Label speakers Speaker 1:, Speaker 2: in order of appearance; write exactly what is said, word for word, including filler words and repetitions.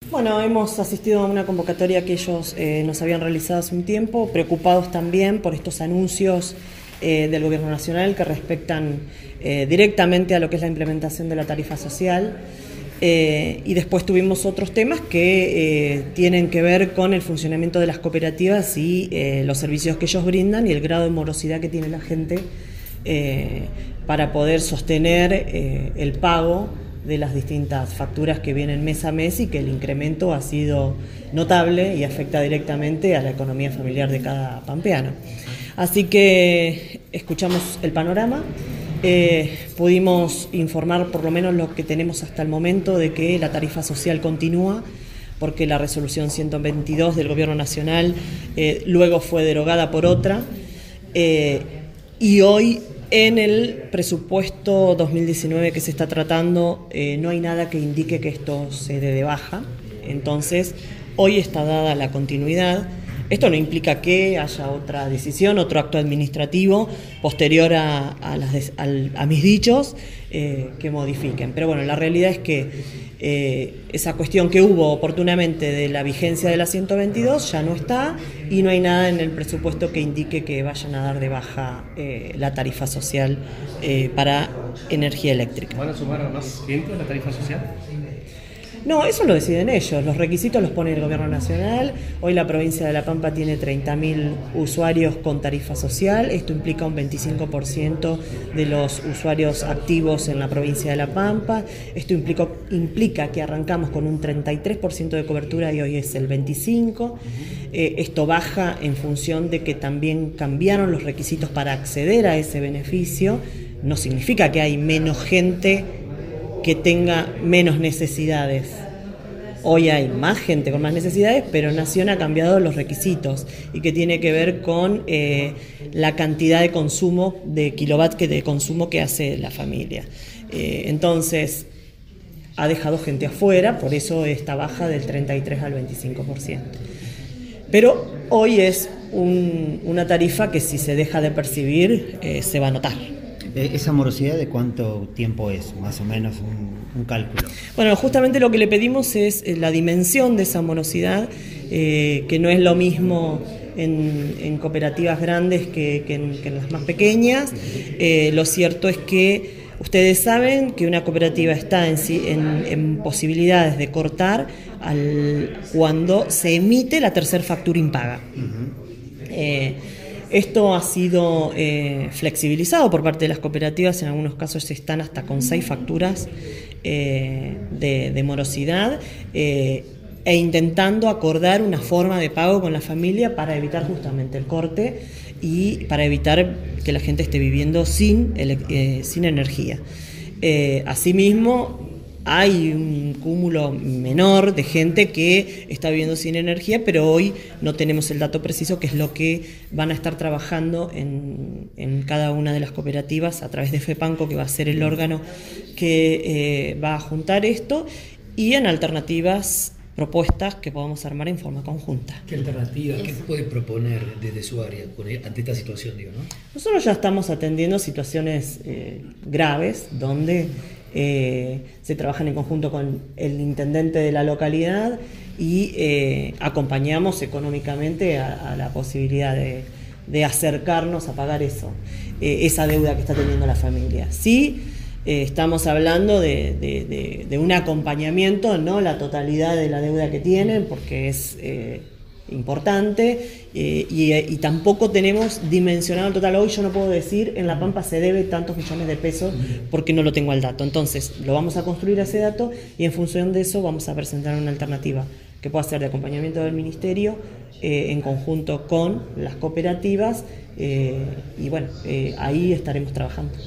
Speaker 1: Bueno, hemos asistido a una convocatoria que ellos eh, nos habían realizado hace un tiempo, preocupados también por estos anuncios eh, del Gobierno Nacional que respectan eh, directamente a lo que es la implementación de la tarifa social. Eh, y después tuvimos otros temas que eh, tienen que ver con el funcionamiento de las cooperativas y eh, los servicios que ellos brindan y el grado de morosidad que tiene la gente eh, para poder sostener eh, el pago de las distintas facturas que vienen mes a mes y que el incremento ha sido notable y afecta directamente a la economía familiar de cada pampeano. Así que escuchamos el panorama, eh, pudimos informar por lo menos lo que tenemos hasta el momento de que la tarifa social continúa, porque la resolución ciento veintidós del Gobierno Nacional eh, luego fue derogada por otra, eh, y hoy en el presupuesto dos mil diecinueve que se está tratando eh, no hay nada que indique que esto se dé de baja. Entonces, hoy está dada la continuidad. Esto no implica que haya otra decisión, otro acto administrativo posterior a, a, las, a, a mis dichos eh, que modifiquen. Pero bueno, la realidad es que eh, esa cuestión que hubo oportunamente de la vigencia de la ciento veintidós ya no está y no hay nada en el presupuesto que indique que vayan a dar de baja eh, la tarifa social eh, para energía eléctrica.
Speaker 2: ¿Van a sumar a más gente a la tarifa social?
Speaker 1: No, eso lo deciden ellos, los requisitos los pone el Gobierno Nacional. Hoy la provincia de La Pampa tiene treinta mil usuarios con tarifa social, esto implica un veinticinco por ciento de los usuarios activos en la provincia de La Pampa, esto implica, implica que arrancamos con un treinta y tres por ciento de cobertura y hoy es el veinticinco por ciento, eh, esto baja en función de que también cambiaron los requisitos para acceder a ese beneficio, no significa que hay menos gente que tenga menos necesidades. Hoy hay más gente con más necesidades, pero Nación ha cambiado los requisitos y que tiene que ver con eh, la cantidad de consumo, de kilovatts que de consumo que hace la familia. Eh, entonces, ha dejado gente afuera, por eso esta baja del treinta y tres al veinticinco por ciento. Pero hoy es un, una tarifa que si se deja de percibir, eh, se va a notar.
Speaker 3: ¿Esa morosidad de cuánto tiempo es, más o menos, un, un cálculo?
Speaker 1: Bueno, justamente lo que le pedimos es la dimensión de esa morosidad, eh, que no es lo mismo en, en cooperativas grandes que, que, en, que en las más pequeñas. Eh, lo cierto es que ustedes saben que una cooperativa está en, en, en posibilidades de cortar al, cuando se emite la tercera factura impaga. Uh-huh. eh, Esto ha sido eh, flexibilizado por parte de las cooperativas, en algunos casos están hasta con seis facturas eh, de, de morosidad eh, e intentando acordar una forma de pago con la familia para evitar justamente el corte y para evitar que la gente esté viviendo sin, eh, sin energía. Eh, asimismo, hay un cúmulo menor de gente que está viviendo sin energía, pero hoy no tenemos el dato preciso, que es lo que van a estar trabajando en, en cada una de las cooperativas a través de FEPANCO, que va a ser el órgano que eh, va a juntar esto, y en alternativas, propuestas que podamos armar en forma conjunta.
Speaker 4: ¿Qué alternativa, qué puede proponer desde su área ante esta situación, digo, ¿no?
Speaker 1: Nosotros ya estamos atendiendo situaciones eh, graves, donde Eh, se trabajan en conjunto con el intendente de la localidad y eh, acompañamos económicamente a, a la posibilidad de, de acercarnos a pagar eso, eh, esa deuda que está teniendo la familia. Sí, eh, estamos hablando de, de, de, de un acompañamiento, no la totalidad de la deuda que tienen, porque es eh, importante, eh, y, y tampoco tenemos dimensionado el total. Hoy yo no puedo decir en La Pampa se debe tantos millones de pesos porque no lo tengo al dato. Entonces lo vamos a construir ese dato y en función de eso vamos a presentar una alternativa que pueda ser de acompañamiento del Ministerio eh, en conjunto con las cooperativas, eh, y bueno, eh, ahí estaremos trabajando.